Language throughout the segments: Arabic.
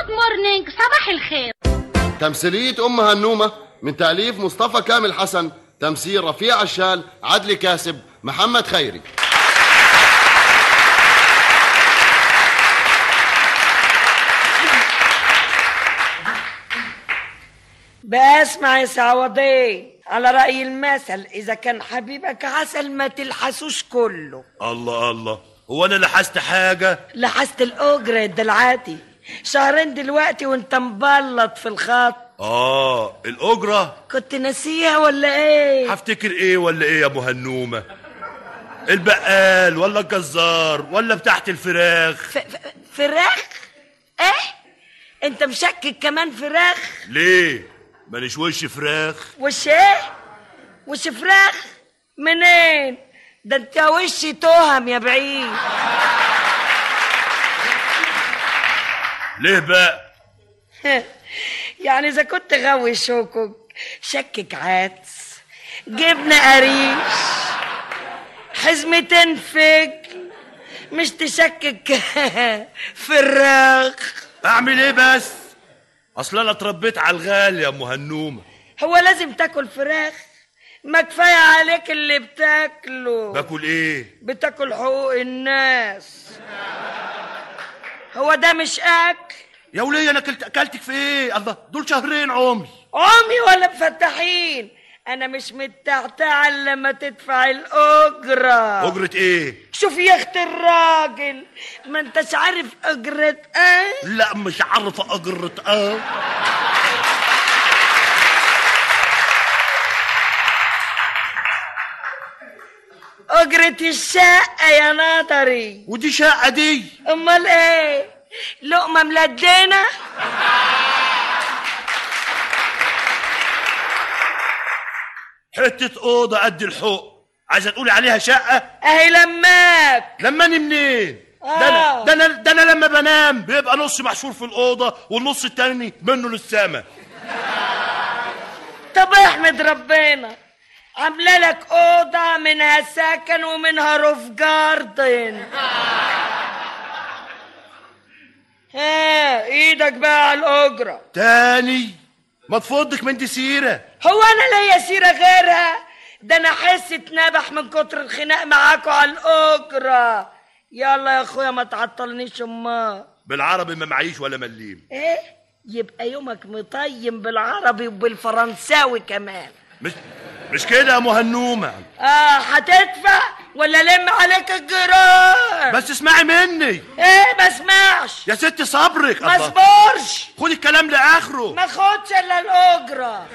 جود مورنينج، صباح الخير. تمثيلية أم هنومة من تأليف مصطفى كامل حسن، تمثيل رفيع عشال، عدلي كاسب، محمد خيري. بسمع يا سعودي، على رأي المثل إذا كان حبيبك عسل ما تلحسوش كله. الله الله، هو أنا لحست حاجة؟ لحست الأجرة الدلعاتي، شهرين دلوقتي وانت مبلط في الخط. الأجرة كنت ناسيها ولا ايه؟ هفتكر ايه ولا ايه يا ابو هنومة؟ البقال ولا الجزار ولا بتاعت الفراخ؟ فراخ؟ ايه؟ انت مشكك كمان فراخ؟ ليه؟ ماليش وش فراخ. وش ايه؟ وش فراخ؟ منين؟ ده انت وش تهم يا بعيد. ليه بقى؟ يعني اذا كنت غاوي شوكك شكك عدس، جبنة قريش، حزمتين فجل، مش تشكك فراخ. اعمل ايه بس؟ اصل انا اتربيت على الغالي يا ام هنومة. هو لازم تاكل فراخ؟ ما كفاية عليك اللي بتاكله. باكل ايه؟ بتاكل حقوق الناس. هو ده مش اكل يا وليه؟ انا اكلتك في ايه؟ الله، دول شهرين عمري ولا مفتحين. انا مش متعتعة لما تدفع الاجرة. اجرة ايه؟ شوف يا اخت الراجل، ما انتش عارف اجرة ايه؟ لا مش عارفة اجرة ايه. اجرة الشقة يا ناطري. ودي شقة دي؟ امال ايه؟ لقمة ملدينة؟ حتة اوضة قد الحق، عايزة تقولي عليها شقة؟ اهي لماك. لماني منين؟ ده انا لما بنام بيبقى نص محشور في الأوضة والنص التاني منه للسما. طب احمد ربنا، عامله لك اوضه منها سكن ومنها روف جاردن. ايدك بقى على الاجره تاني؟ ما تفضك من دي سيره. هو انا ليا سيره غيرها؟ ده انا حس اتنبح من كتر الخناق معاكوا على الاجره. يلا يا اخويا ما تعطلنيش. بالعربي ما معيش ولا مليم. ايه؟ يبقى يومك مطيم بالعربي وبالفرنساوي كمان. مش كده يا ام هنومة؟ هتدفع ولا لم عليك الجيران؟ بس اسمعي مني. ايه ما اسمعش يا ست؟ صبرك. ما اصبرش. خدي الكلام لاخره. ما خدش الا الاجره.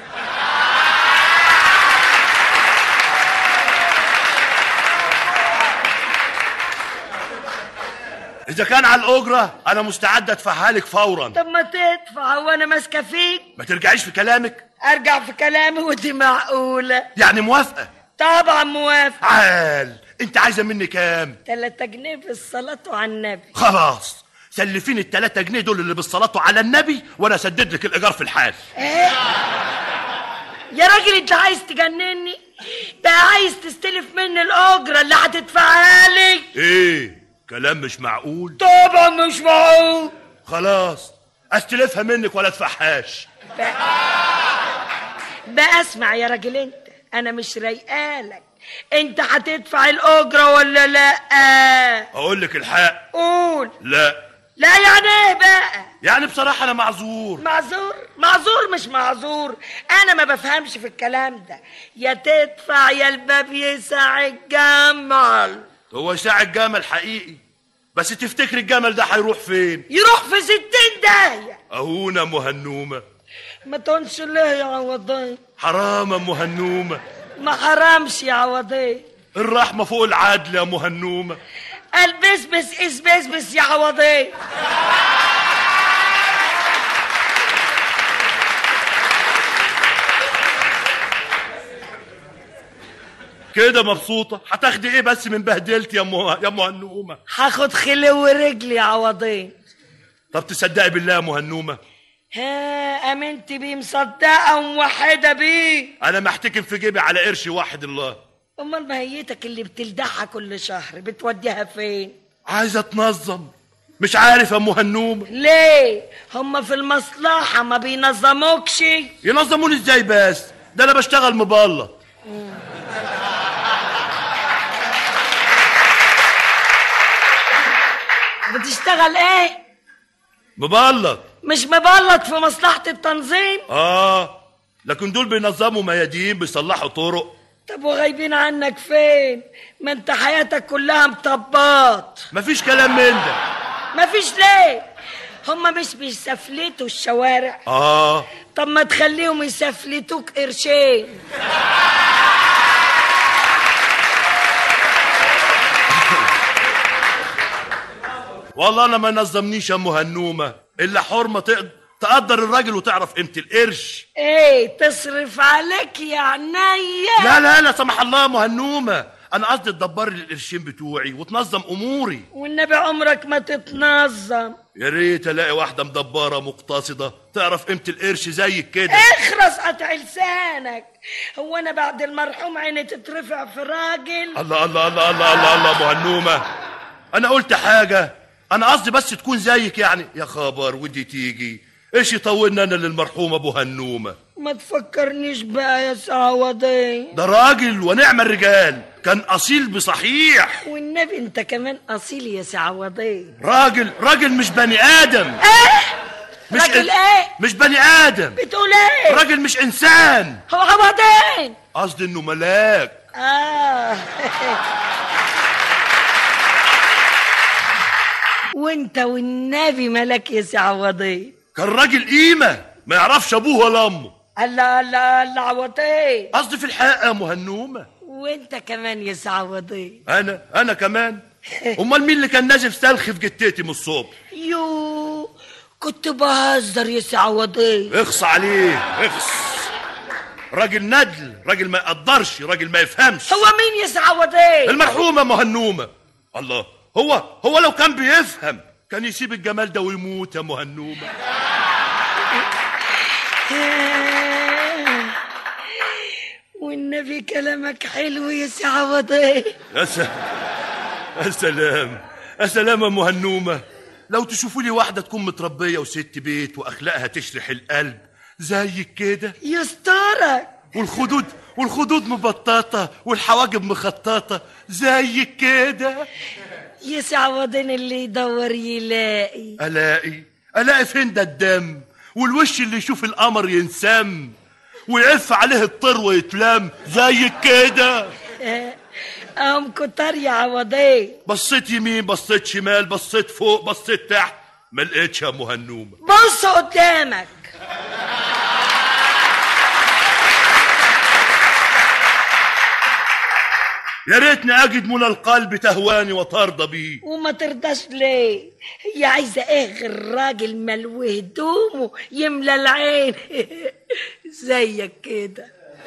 اذا كان على الاجره انا مستعد ادفعها لك فورا. طب ما تدفع، هو انا ماسكه فيك؟ ما ترجعيش في كلامك. ارجع في كلامي؟ ودي معقوله؟ يعني موافقه؟ طبعا موافقه. عال، انت عايزه مني كام؟ 3 جنيه في الصلاه على النبي. خلاص سلفيني ال3 جنيه دول اللي بالصلاه على النبي وانا اسدد لك الايجار في الحال. ايه يا راجل انت عايز تجنني؟ ده عايز تستلف مني الاجره اللي هتدفعها لي؟ ايه كلام مش معقول؟ طبعا مش معقول. خلاص استلفها منك ولا ادفعهاش. بقى اسمع يا راجل، انا مش رايقالك. انت هتدفع الاجره ولا لا؟ اقول لك الحق. قول. لا. لا يعني ايه بقى؟ يعني بصراحه انا معذور. معذور مش معذور، انا ما بفهمش في الكلام ده. يا تدفع يا الباب يسع الجمل. هو يسع الجمل حقيقي، بس تفتكر الجمل ده هيروح فين؟ يروح في 60 داهيه. اهونا ام هنومه. ما تقولش ليه يا عوضين؟ حرام يا ام هنومه. ما حرامش يا عوضين. الرحمه فوق العدل يا ام هنومه. البسبس اسبسبس يا عوضين. كده مبسوطه؟ هتاخدي ايه بس من بهدلتي يا ام هنومه؟ هاخد خلو رجلي يا عوضين. طب تصدقي بالله يا ام هنومه؟ امنت بيه، مصدقه وموحده بيه. انا محتكم في جيبي على قرش واحد الله. امال مهيتك اللي بتلدعها كل شهر بتوديها فين؟ عايزه تنظم مش عارف يا ام هنومه. ليه؟ هم في المصلحة ما بينظموكش؟ ينظموني ازاي بس؟ ده انا بشتغل مبلط. بتشتغل ايه؟ مبلط. مش مبلط في مصلحة التنظيم؟ لكن دول بينظموا ميادين، بيصلحوا طرق. طب وغايبين عنك فين؟ ما انت حياتك كلها مطبات. مفيش كلام من ده. مفيش ليه؟ هما مش بيسفلتوا الشوارع؟ طب ما تخليهم يسفلتوك قرشين. والله انا ما نظمنيش يا ام هنومه الا حرمه تقدر الراجل وتعرف قيمه القرش. ايه تصرف عليك يا عينيا؟ لا لا لا سمح الله يا ام هنومه، انا قصدي تدبر لي القرشين بتوعي وتنظم اموري. والنبي عمرك ما تتنظم. يا ريت الاقي واحده مدبره مقتصده تعرف قيمه القرش زيك كده. اخرس قطع لسانك. هو انا بعد المرحوم عيني تترفع في راجل؟ الله الله الله الله الله الله ابو هنومه، انا قلت حاجه؟ انا قصدي بس تكون زيك يعني. يا خبر ودي تيجي ايش يطولنا انا للمرحوم ابو هنومه. ما تفكرنيش بقى يا سعودي. ده راجل ونعم الرجال، كان اصيل بصحيح. والنبي انت كمان اصيل يا سعودي. راجل مش بني ادم. مش راجل ايه؟ مش بني ادم. بتقول ايه؟ راجل مش انسان. هو عوضين. قصدي انه ملاك. وانت والنبي ملك يا سعودي. كان راجل قيمه ما يعرفش ابوه ولا امه. الله الله الله عوضي. قصدي في الحق يا ام هنومه. وانت كمان يا سعودي. انا كمان. امال مين اللي كان نازف سلخ في جتتي من الصبح؟ يو كنت بهزر يا سعودي. اخص عليه اخص. راجل ندل، راجل ما يقدرش، راجل ما يفهمش. هو مين يا سعودي؟ المرحومه ام هنومه. الله، هو لو كان بيفهم كان يسيب الجمال ده ويموت يا ام هنومه. والنبي كلامك حلو يا سعودي. يا سلام يا سلام يا ام هنومه. لو تشوفوا لي واحده تكون متربيه وست بيت واخلاقها تشرح القلب زيك كده. يسترك. والخدود مبططه والحواجب مخططه زيك كده. يا سعودين اللي يدور يلاقي. الاقي فين ده الدم؟ والوش اللي يشوف القمر ينسم ويعف عليه الطر ويتلم زيك كده. كتر يا عوضي. بصيت يمين، بصيت شمال، بصيت فوق، بصيت تحت، ما لقيتش يا ام هنومه. بص قدامك. يا ريتني اجد منى القلب تهواني وترضى بيه. وما ترضاش ليه؟ هي عايزه ايه غير راجل ملوه هدومه يملى العين زيك كده.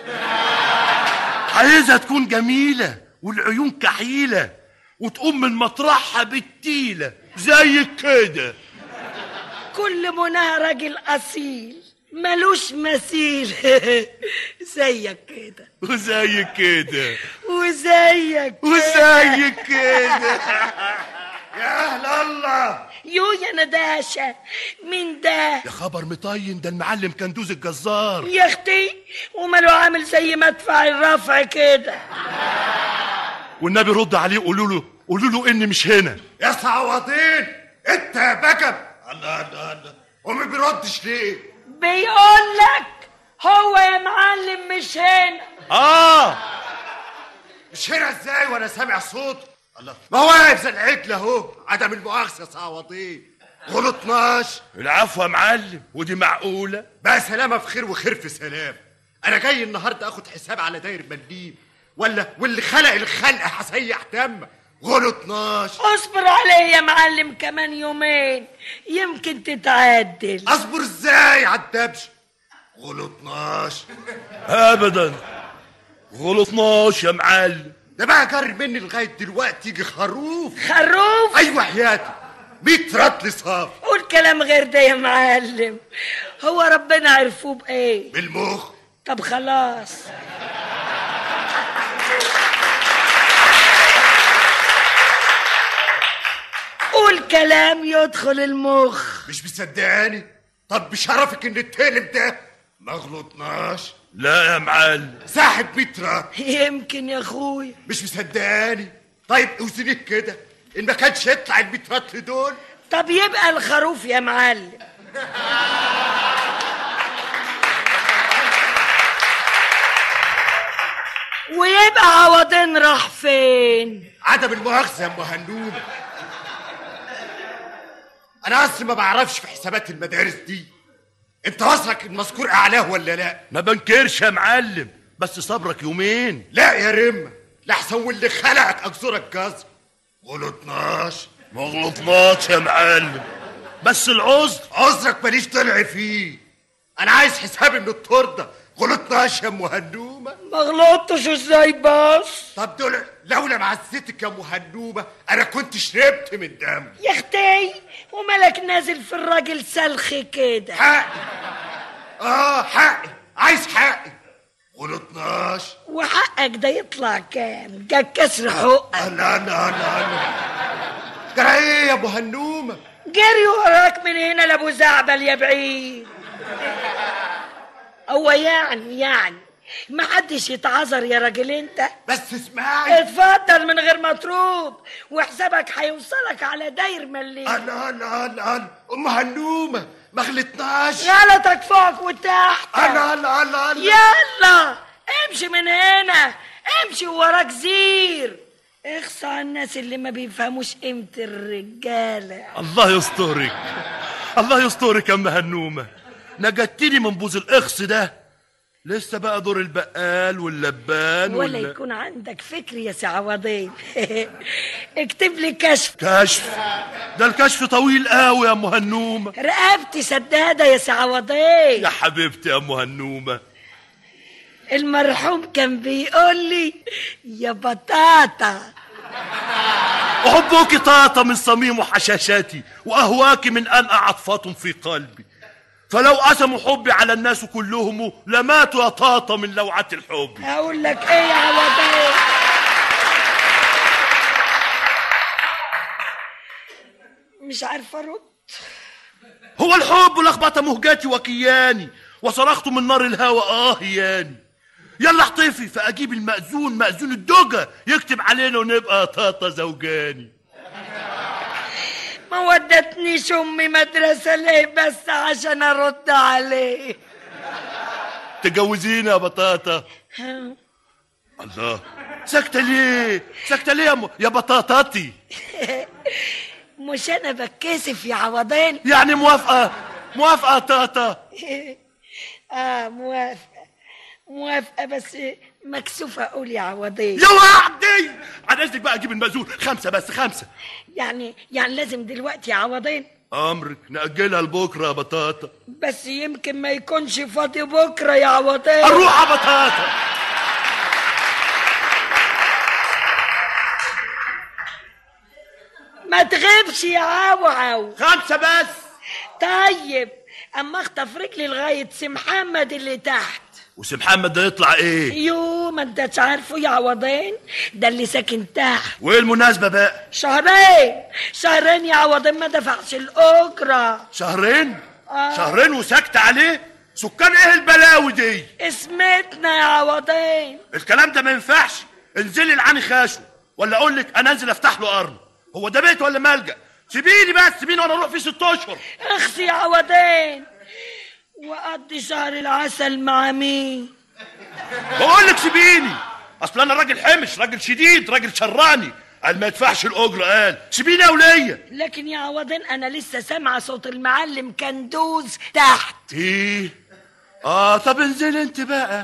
عايزها تكون جميله والعيون كحيله وتقوم من مطرحها بالتيله زيك كده. كل مناها راجل اصيل ملوش مثيل زيك كده وزيك كده وزيك كده. يا اهل الله. يا نداشة مين ده؟ يا خبر مطين، ده المعلم كندوز الجزار يا اختي. وماله عامل زي مدفع الرفع كده. والنبي رد عليه قولوا له اني مش هنا. يا سعوضين انت يا بجب. الله وما بيردش ليه؟ بيقول لك هو يا معلم مش هنا. مش هنا ازاي وانا سامع صوت؟ الله، ما هو واقف زي العجل اهو. عدم المؤاخذه يا سعوضين، غلطناش. العفو يا معلم، ودي معقوله؟ بقى سلامه في خير وخير في سلام. انا جاي النهارده اخد حساب على داير مليم واللي خلق الخلق هسيح دم. غلطناش. اصبر عليه يا معلم كمان يومين يمكن تتعدل. اصبر ازاي عالدبش؟ غلطناش ابدا. غلطناش يا معلم. ده بقى جرب مني لغايه دلوقتي يجي خروف. ايوه حياتي 100 رطل صاف. قول كلام غير ده يا معلم. هو ربنا عرفوه بايه؟ بالمخ. طب خلاص. قول تقول كلام يدخل المخ. مش مصدقاني؟ طب بشرفك ان التقلب ده ما غلطناش. لا يا معلم. ساحب 100 رطل. يمكن يا اخويا. مش مصدقاني؟ طيب اوزنيه كده، ان ما كانش يطلع ال 100 رطل دول. طب يبقى الخروف يا معلم. ويبقى عوضين راح فين؟ عدم المؤاخذة يا ام هنوم، انا اصلا ما بعرفش في حسابات المدارس دي. انت اصلك المذكور اعلاه ولا لا؟ ما بنكرش يا معلم، بس صبرك يومين. لا يا رمة، لحسن واللي خلقك اجزرك جزر. غلطناش. ما غلطناش يا معلم، بس العذر. عذرك ماليش طلع فيه. انا عايز حسابي من الطردة. غلطناش يا ام هنومة. ما غلطتش ازاي بس؟ طب دول لولا معزتك يا ام هنومة انا كنت شربت من دم. يا اختي ومالك نازل في الراجل سلخ كده؟ حقي. حقي، عايز حقي. غلطناش. وحقك ده يطلع كام؟ جا كسر حقك. لا لا لا لا. جرى ايه يا ابو هنومة؟ جري وراك من هنا لابو زعبل يا بعيد. هو يعني ما حدش يتعذر يا راجل انت. بس اسمعي. اتفضل من غير ما ترد، وحسابك هيوصلك على داير مليم. لا لا لا ام هنومة ما غلطناش. غلطك فوق وتحت. لا لا لا. يلا امشي من هنا، امشي وراك زير. اخصى على الناس اللي ما بيفهموش قيمة الرجالة. الله يسترك، الله يسترك يا ام هنومه، نجدتني من بوز الاخص ده. لسه بقى دور البقال واللبان ولا يكون عندك فكر يا سي عوضين. اكتب لي كشف. كشف؟ ده الكشف طويل قوي يا ام هنومه. رقبتي سدادة يا سي عوضين. يا حبيبتي يا ام هنومه، المرحوم كان بيقول لي يا بطاطا. أحبك طاطا من صميم حشاشاتي، وأهواك من أنقع عطفات في قلبي. فلو قسموا حبي على الناس كلهم لماتوا يا طاطا من لوعة الحب. أقول لك إيه يا عوضين؟ مش عارفة أرد. هو الحب لخبطة مهجاتي وكياني، وصرخت من نار الهوى ياني. يلا احطفي فأجيب المأذون، مأذون الدجى يكتب علينا ونبقى طاطا زوجاني. ما ودتنيش امي مدرسة ليه بس عشان ارد عليه؟ تجوزينا يا بطاطا. الله، ساكتة ليه؟ ساكتة ليه يا بطاطاتي؟ مش انا بتكسف يا عوضين. يعني موافقة؟ موافقة يا طاطا؟ موافقة بس مكسوفة اقول يا عوضين. يا وعدي على اذنك بقى اجيب المأذون 5 بس 5. يعني لازم دلوقتي يا عوضين؟ امرك، نأجلها لبكره يا بطاطا. بس يمكن ما يكونش فاضي بكره يا عوضين. اروح يا بطاطا. ما تغيبش يا عوعو. 5 بس. طيب اما اخطف رجلي لغايه سي محمد اللي تحت. وسي محمد ده يطلع ايه؟ يو ما انتش عارفه يا عوضين، ده اللي ساكن تحت. وايه المناسبه بقى؟ شهرين يا عوضين ما دفعش الاجره. شهرين؟ شهرين وسكت عليه؟ سكان ايه البلاوي دي؟ اسمتنا يا عوضين. الكلام ده ما ينفعش. انزلي العاني خاشو، ولا اقول لك انا انزل افتح له قرن. هو ده بيت ولا ملجأ؟ سيبيني بس، سيبيني وانا اروح فيه 6 اشهر. اخسي يا عوضين، وقضي شهر العسل مع مين؟ بقول لك سيبيني، اصل انا راجل حمش، راجل شديد، راجل شراني، قال ما يدفعش الاجره، قال سيبيني يا وليه. لكن يا عوضين انا لسه سامعه صوت المعلم كندوز تحت. ايه؟ طب انزلي انت بقى.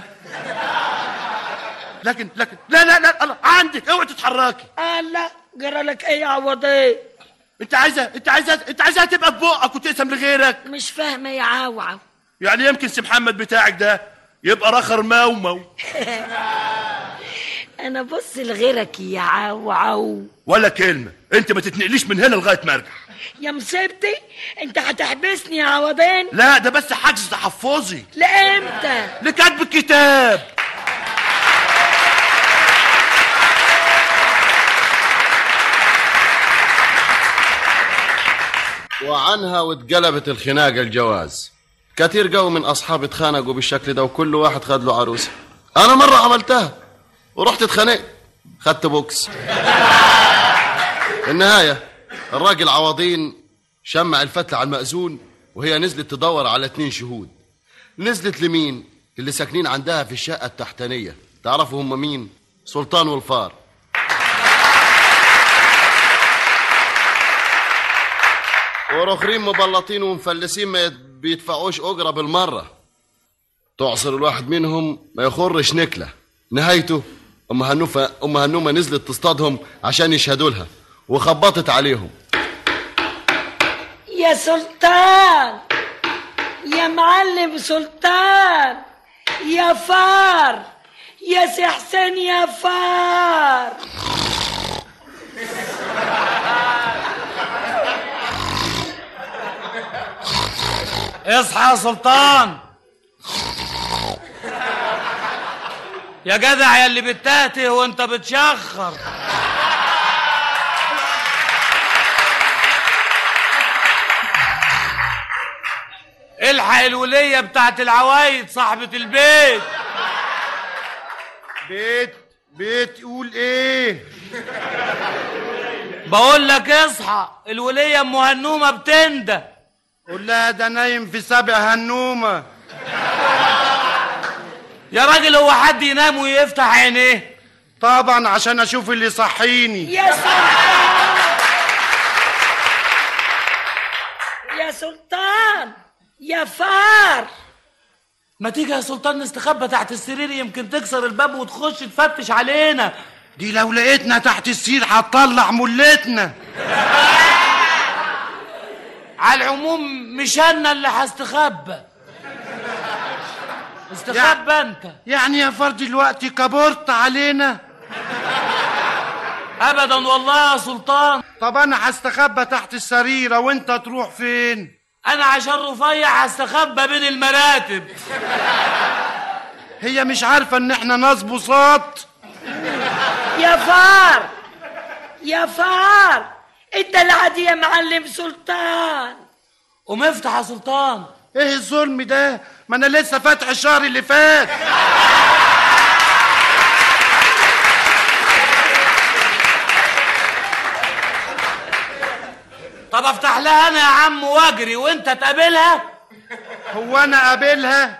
لكن لا لا لا الله عندك، اوعي تتحركي. لا جرى لك ايه يا عوضين؟ انت عايزها تبقى ببقك وتقسم لغيرك. مش فاهمه يا عوعو. يعني يمكن سي محمد بتاعك ده يبقى رخر مومو. انا بص لغيرك يا عوعو. ولا كلمه، انت ما تتنقليش من هنا لغايه ما ارجع. يا مصيبتي، انت هتحبسني يا عوضين؟ لا ده بس حجز تحفظي. لامتى؟ لكتب الكتاب. وعنها واتقلبت الخناقة الجواز. كتير قوي من أصحابي اتخانقوا بالشكل ده وكل واحد خد له عروسة. أنا مرة عملتها ورحت اتخانقت، خدت بوكس. النهاية الراجل عوضين شمع الفتلة على المأذون وهي نزلت تدور على 2 شهود. نزلت لمين؟ اللي ساكنين عندها في الشقة التحتانية. تعرفوا هم مين؟ سلطان والفار. والاخرين مبلطين ومفلسين ما بيدفعوش اجره بالمره. تعصر الواحد منهم ما يخرش نكله. نهايته ام هنومه نزلت تصطادهم عشان يشهدوا لها وخبطت عليهم. يا سلطان، يا معلم سلطان، يا فار، يا سي حسين يا فار. اصحى يا سلطان يا جدع، يا اللي بتتهته وانت بتشخر. الحق الولية بتاعت العوايد صاحبة البيت. بيت قول ايه؟ بقول لك اصحى، الولية ام هنومة بتندى. قول لها ده نايم في 7 هنومة. يا راجل هو حد ينام ويفتح عينيه؟ طبعا عشان اشوف اللي يصحيني. يا سلطان، يا سلطان، يا فار. ما تيجي يا سلطان نستخبى تحت السرير، يمكن تكسر الباب وتخش تفتش علينا. دي لو لقيتنا تحت السرير هتطلع ملتنا. على العموم مش انا اللي هستخبى، استخبى انت. يعني يا فرد دلوقتي كبرت علينا؟ ابدا والله يا سلطان. طب انا هستخبى تحت السريرة وانت تروح فين؟ انا عشان رفيع هستخبى بين المراتب. هي مش عارفة ان احنا ناس بساط؟ يا فار، يا فار، انت العادي يا معلم سلطان. قوم افتح يا سلطان. ايه الظلم ده؟ ما انا لسه فاتح الشهر اللي فات. طب افتح لها انا يا عم واجري وانت تقابلها. هو انا قابلها؟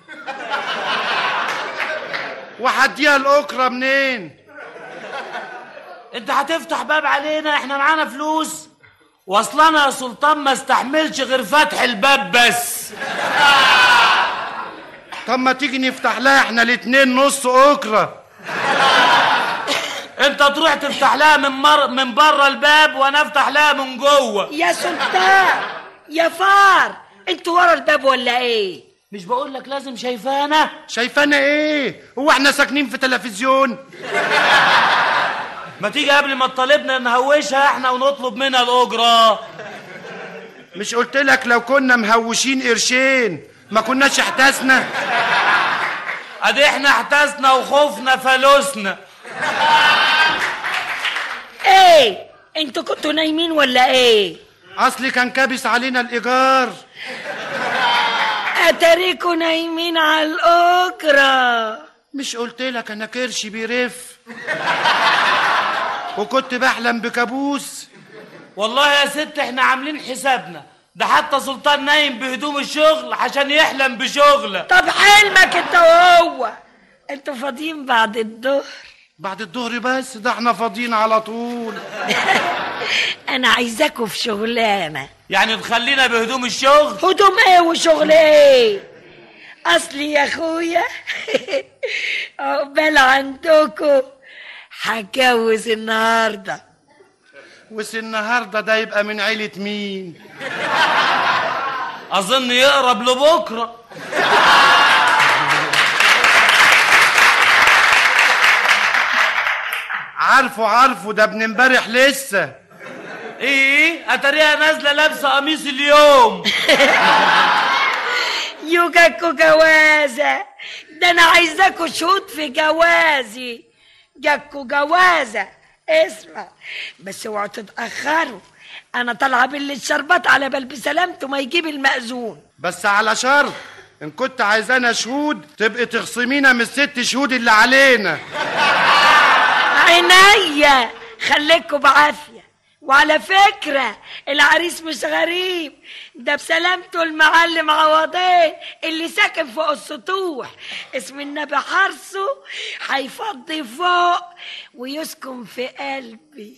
وحديها الاكرة منين؟ انت هتفتح باب علينا؟ احنا معانا فلوس واصلنا يا سلطان ما استحملش غير فتح الباب بس. طب ما تيجي نفتح لها احنا الاتنين نص اكرة. انت تروح تفتح لها من بره الباب وانا افتح لها من جوه. يا سلطان، يا فار، انتوا ورا الباب ولا ايه؟ مش بقول لك لازم شايفانا؟ شايفانا ايه؟ هو احنا ساكنين في تلفزيون؟ ما تيجي قبل ما تطالبنا نهوشها احنا ونطلب منها الاجره. مش قلت لك لو كنا مهوشين قرشين ما كناش احتسنا؟ ادي احنا احتسنا وخوفنا فلوسنا. ايه انتوا كنتوا نايمين ولا ايه؟ اصلي كان كابس علينا الايجار. اتاريكوا نايمين على الاجره. مش قلت لك انا كرشي بيرف وكنت بحلم بكابوس؟ والله يا ست احنا عاملين حسابنا، ده حتى سلطان نايم بهدوم الشغل عشان يحلم بشغله. طب حلمك انت وهو، انتوا فاضيين بعد الظهر؟ بعد الظهر بس؟ ده احنا فاضيين على طول. انا عايزاكوا في شغلانه. يعني تخلينا بهدوم الشغل؟ هدوم ايه وشغل ايه؟ اصلي يا اخويا عقبال عندكوا هتجوز النهارده. وس النهارده ده يبقى من عيلة مين؟ اظن يقرب لبكره. عارفه ده ابن امبارح لسه. ايه اتاريها نازله لابسه قميص اليوم. يوجاكوا جوازه، ده انا عايزاكوا شهود في جوازي. جاكوا جوازه، اسمع بس اوعوا تتاخروا انا طالعه باللي الشربات على بال بسلامته ما يجيب المأذون. بس على شرط، ان كنت عايزانا شهود تبقي تخصمينا من الست شهود اللي علينا. عينيا، خليكوا بعافيه. وعلى فكرة العريس مش غريب، ده بسلامته المعلم عوضين اللي ساكن فوق السطوح، اسم النبي حرصه هيفضي فوق ويسكن في قلبي.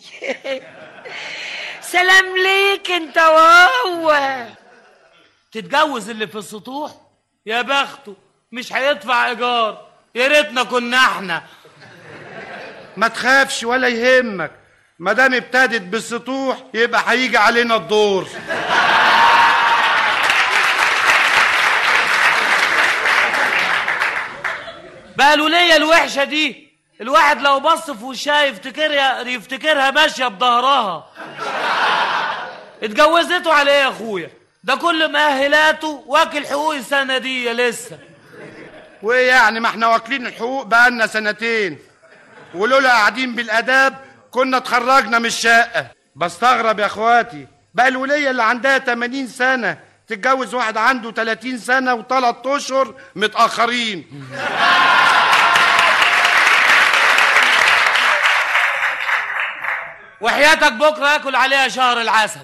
سلام ليك انت وهو. تتجوز اللي في السطوح؟ يا بخته، مش هيدفع ايجار. يا ريتنا كنا احنا. ما تخافش ولا يهمك، ما دام ابتدت بالسطوح يبقى هيجي علينا الدور. بقى الولية الوحشة دي الواحد لو بص في وشها يفتكرها ماشية بظهرها. اتجوزته على ايه يا اخويا؟ ده كل مؤهلاته واكل حقوق السندية لسه. وايه يعني، ما احنا واكلين الحقوق بقالنا سنتين، ولولا قاعدين بالاداب كنا اتخرجنا من الشقة. بستغرب يا اخواتي، بقى الولية اللي عندها 80 سنة تتجوز واحد عنده 30 سنة و3 اشهر متأخرين. وحياتك بكرة اكل عليها شهر العسل.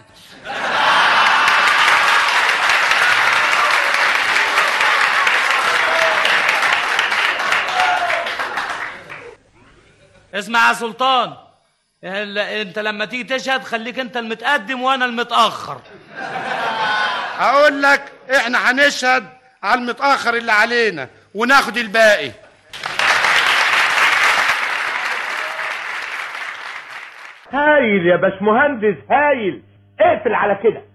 اسمع يا سلطان، انت لما تيجي تشهد خليك انت المتقدم وانا المتاخر. اقول لك احنا هنشهد على المتاخر اللي علينا وناخد الباقي. هايل يا باشمهندس، هايل. اقفل على كده.